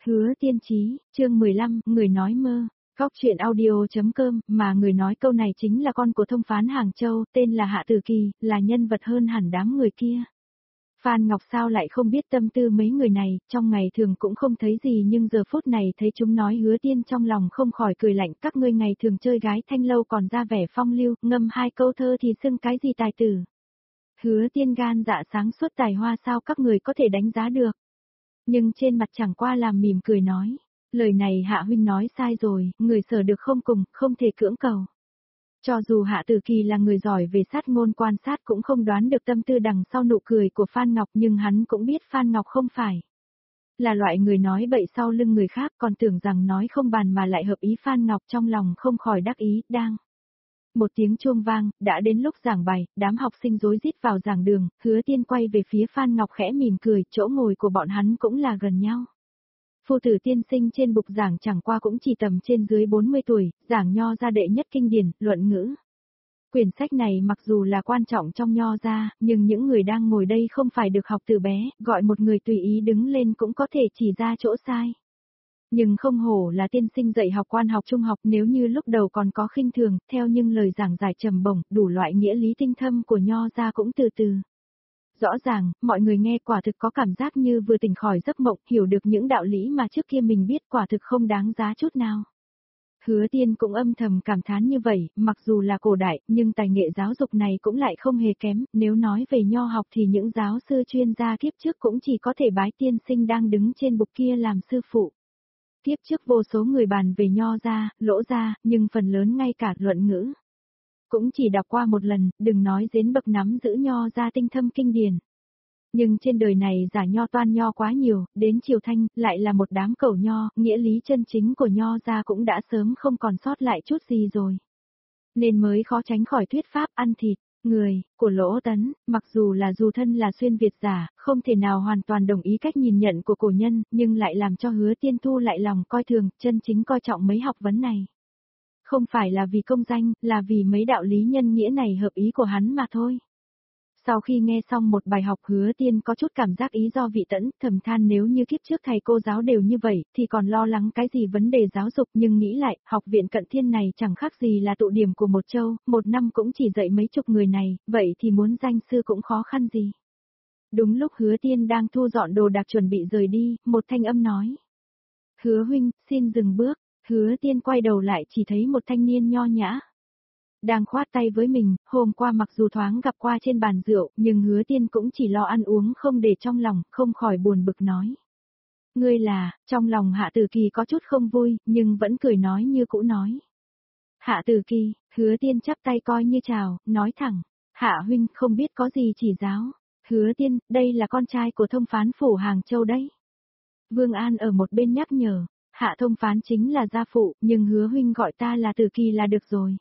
Hứa Tiên Chí, chương 15, người nói mơ. Góc truyện audio.com, mà người nói câu này chính là con của thông phán Hàng Châu, tên là Hạ Tử Kỳ, là nhân vật hơn hẳn đám người kia. Phan Ngọc sao lại không biết tâm tư mấy người này, trong ngày thường cũng không thấy gì nhưng giờ phút này thấy chúng nói Hứa Tiên trong lòng không khỏi cười lạnh, các ngươi ngày thường chơi gái thanh lâu còn ra vẻ phong lưu, ngâm hai câu thơ thì xưng cái gì tài tử. Hứa Tiên gan dạ sáng suốt tài hoa sao các người có thể đánh giá được. Nhưng trên mặt chẳng qua làm mỉm cười nói, lời này Hạ huynh nói sai rồi, người sở được không cùng, không thể cưỡng cầu. Cho dù Hạ Tử Kỳ là người giỏi về sát ngôn quan sát cũng không đoán được tâm tư đằng sau nụ cười của Phan Ngọc, nhưng hắn cũng biết Phan Ngọc không phải là loại người nói bậy sau lưng người khác, còn tưởng rằng nói không bàn mà lại hợp ý. Phan Ngọc trong lòng không khỏi đắc ý, đang. Một tiếng chuông vang, đã đến lúc giảng bài, đám học sinh rối rít vào giảng đường, Hứa Tiên quay về phía Phan Ngọc khẽ mỉm cười, chỗ ngồi của bọn hắn cũng là gần nhau. Phu tử tiên sinh trên bục giảng chẳng qua cũng chỉ tầm trên dưới 40 tuổi, giảng nho gia đệ nhất kinh điển, luận ngữ. Quyển sách này mặc dù là quan trọng trong nho gia, nhưng những người đang ngồi đây không phải được học từ bé, gọi một người tùy ý đứng lên cũng có thể chỉ ra chỗ sai. Nhưng không hổ là tiên sinh dạy học quan học trung học, nếu như lúc đầu còn có khinh thường, theo những lời giảng giải trầm bổng, đủ loại nghĩa lý tinh thâm của nho gia cũng từ từ. Rõ ràng, mọi người nghe quả thực có cảm giác như vừa tỉnh khỏi giấc mộng, hiểu được những đạo lý mà trước kia mình biết quả thực không đáng giá chút nào. Hứa Tiên cũng âm thầm cảm thán như vậy, mặc dù là cổ đại, nhưng tài nghệ giáo dục này cũng lại không hề kém, nếu nói về nho học thì những giáo sư chuyên gia kiếp trước cũng chỉ có thể bái tiên sinh đang đứng trên bục kia làm sư phụ. Kiếp trước vô số người bàn về nho gia, lỗ gia, nhưng phần lớn ngay cả luận ngữ cũng chỉ đọc qua một lần, đừng nói đến bậc nắm giữ nho gia tinh thâm kinh điển. Nhưng trên đời này giả nho toan nho quá nhiều, đến Triều Thanh, lại là một đám cẩu nho, nghĩa lý chân chính của nho gia cũng đã sớm không còn sót lại chút gì rồi. Nên mới khó tránh khỏi thuyết pháp ăn thịt, người, của Lỗ Tấn, mặc dù là dù thân là xuyên Việt giả, không thể nào hoàn toàn đồng ý cách nhìn nhận của cổ nhân, nhưng lại làm cho Hứa Tiên thu lại lòng coi thường, chân chính coi trọng mấy học vấn này. Không phải là vì công danh, là vì mấy đạo lý nhân nghĩa này hợp ý của hắn mà thôi. Sau khi nghe xong một bài học, Hứa Tiên có chút cảm giác ý do vị tẫn, thầm than nếu như kiếp trước thầy cô giáo đều như vậy, thì còn lo lắng cái gì vấn đề giáo dục, nhưng nghĩ lại, học viện Cận Thiên này chẳng khác gì là tụ điểm của một châu, một năm cũng chỉ dạy mấy chục người này, vậy thì muốn danh sư cũng khó khăn gì. Đúng lúc Hứa Tiên đang thu dọn đồ đạc chuẩn bị rời đi, một thanh âm nói. Hứa huynh, xin dừng bước. Hứa Tiên quay đầu lại chỉ thấy một thanh niên nho nhã đang khoát tay với mình, hôm qua mặc dù thoáng gặp qua trên bàn rượu, nhưng Hứa Tiên cũng chỉ lo ăn uống không để trong lòng, không khỏi buồn bực nói. Ngươi là, trong lòng Hạ Tử Kỳ có chút không vui, nhưng vẫn cười nói như cũ nói. Hạ Tử Kỳ, Hứa Tiên chắp tay coi như chào, nói thẳng, Hạ huynh không biết có gì chỉ giáo. Hứa Tiên, đây là con trai của thông phán phủ Hàng Châu đấy. Vương An ở một bên nhắc nhở, Hạ thông phán chính là gia phụ, nhưng Hứa huynh gọi ta là Tử Kỳ là được rồi.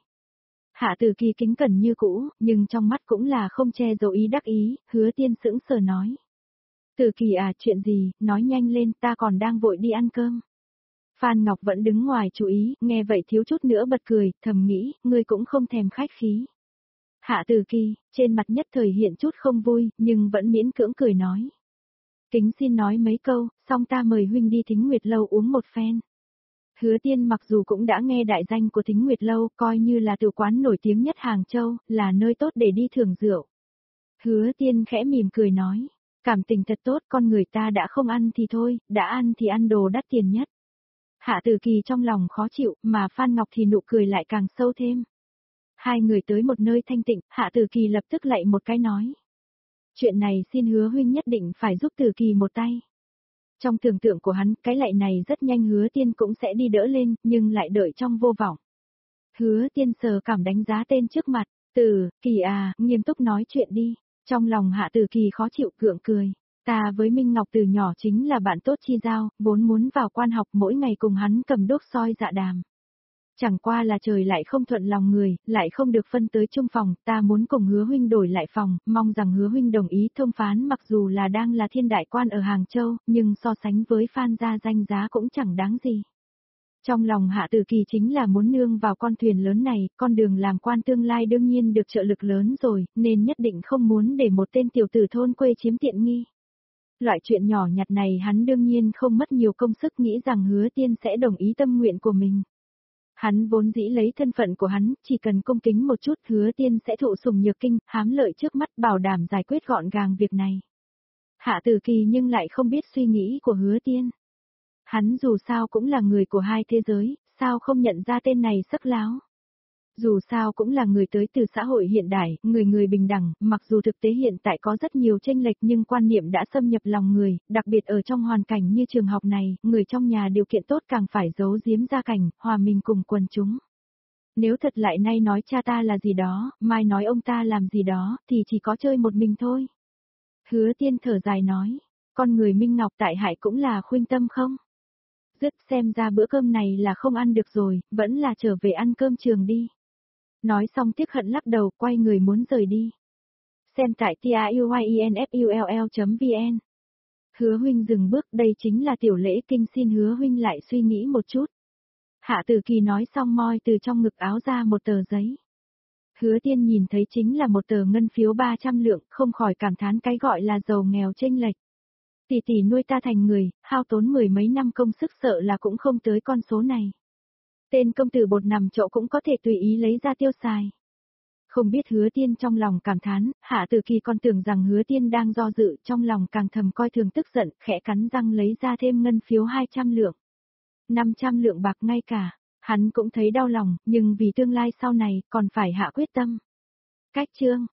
Hạ Tử Kỳ kính cẩn như cũ, nhưng trong mắt cũng là không che giấu ý đắc ý, Hứa Tiên sững sờ nói. Tử Kỳ à, chuyện gì, nói nhanh lên, ta còn đang vội đi ăn cơm. Phan Ngọc vẫn đứng ngoài chú ý, nghe vậy thiếu chút nữa bật cười, thầm nghĩ, ngươi cũng không thèm khách khí. Hạ Tử Kỳ, trên mặt nhất thời hiện chút không vui, nhưng vẫn miễn cưỡng cười nói. Kính xin nói mấy câu, xong ta mời huynh đi Thính Nguyệt Lâu uống một phen. Hứa Tiên mặc dù cũng đã nghe đại danh của Thính Nguyệt Lâu, coi như là tử quán nổi tiếng nhất Hàng Châu, là nơi tốt để đi thưởng rượu. Hứa Tiên khẽ mỉm cười nói, cảm tình thật tốt, con người ta đã không ăn thì thôi, đã ăn thì ăn đồ đắt tiền nhất. Hạ Tử Kỳ trong lòng khó chịu, mà Phan Ngọc thì nụ cười lại càng sâu thêm. Hai người tới một nơi thanh tịnh, Hạ Tử Kỳ lập tức lạy một cái nói. Chuyện này xin Hứa huynh nhất định phải giúp Tử Kỳ một tay. Trong tưởng tượng của hắn, cái lạy này rất nhanh Hứa Tiên cũng sẽ đi đỡ lên, nhưng lại đợi trong vô vọng. Hứa Tiên sờ cảm đánh giá tên trước mặt, Tử Kỳ à, nghiêm túc nói chuyện đi. Trong lòng Hạ Tử Kỳ khó chịu gượng cười. Ta với Minh Ngọc từ nhỏ chính là bạn tốt chi giao, vốn muốn vào quan học mỗi ngày cùng hắn cầm đốt soi dạ đàm. Chẳng qua là trời lại không thuận lòng người, lại không được phân tới chung phòng, ta muốn cùng Hứa huynh đổi lại phòng, mong rằng Hứa huynh đồng ý. Thông phán mặc dù là đang là thiên đại quan ở Hàng Châu, nhưng so sánh với Phan gia danh giá cũng chẳng đáng gì. Trong lòng Hạ Tử Kỳ chính là muốn nương vào con thuyền lớn này, con đường làm quan tương lai đương nhiên được trợ lực lớn rồi, nên nhất định không muốn để một tên tiểu tử thôn quê chiếm tiện nghi. Loại chuyện nhỏ nhặt này hắn đương nhiên không mất nhiều công sức nghĩ rằng Hứa Tiên sẽ đồng ý tâm nguyện của mình. Hắn vốn dĩ lấy thân phận của hắn, chỉ cần cung kính một chút Hứa Tiên sẽ thụ sủng nhược kinh, hám lợi trước mắt bảo đảm giải quyết gọn gàng việc này. Hạ Tử Kỳ nhưng lại không biết suy nghĩ của Hứa Tiên. Hắn dù sao cũng là người của hai thế giới, sao không nhận ra tên này sắc láo. Dù sao cũng là người tới từ xã hội hiện đại, người người bình đẳng, mặc dù thực tế hiện tại có rất nhiều chênh lệch nhưng quan niệm đã xâm nhập lòng người, đặc biệt ở trong hoàn cảnh như trường học này, người trong nhà điều kiện tốt càng phải giấu giếm gia cảnh, hòa mình cùng quần chúng. Nếu thật lại nay nói cha ta là gì đó, mai nói ông ta làm gì đó, thì chỉ có chơi một mình thôi. Hứa Tiên thở dài nói, con người Minh Ngọc tại hại cũng là khuynh tâm không? Dứt xem ra bữa cơm này là không ăn được rồi, vẫn là trở về ăn cơm trường đi. Nói xong tiếc hận lắc đầu quay người muốn rời đi. Xem tại tiuyinfull.vn. Hứa huynh dừng bước, đây chính là tiểu lễ kinh, xin hứa huynh lại suy nghĩ một chút. Hạ Tử Kỳ nói xong moi từ trong ngực áo ra một tờ giấy. Hứa Tiên nhìn thấy chính là một tờ ngân phiếu 300 lượng, không khỏi cảm thán cái gọi là giàu nghèo chênh lệch. Tỷ tỷ nuôi ta thành người, hao tốn mười mấy năm công sức sợ là cũng không tới con số này. Tên công tử bột nằm chỗ cũng có thể tùy ý lấy ra tiêu xài. Không biết Hứa Tiên trong lòng cảm thán, Hạ Tử Kỳ còn tưởng rằng Hứa Tiên đang do dự, trong lòng càng thầm coi thường tức giận, khẽ cắn răng lấy ra thêm ngân phiếu 200 lượng. 500 lượng bạc ngay cả, hắn cũng thấy đau lòng, nhưng vì tương lai sau này, còn phải hạ quyết tâm. Cách chương.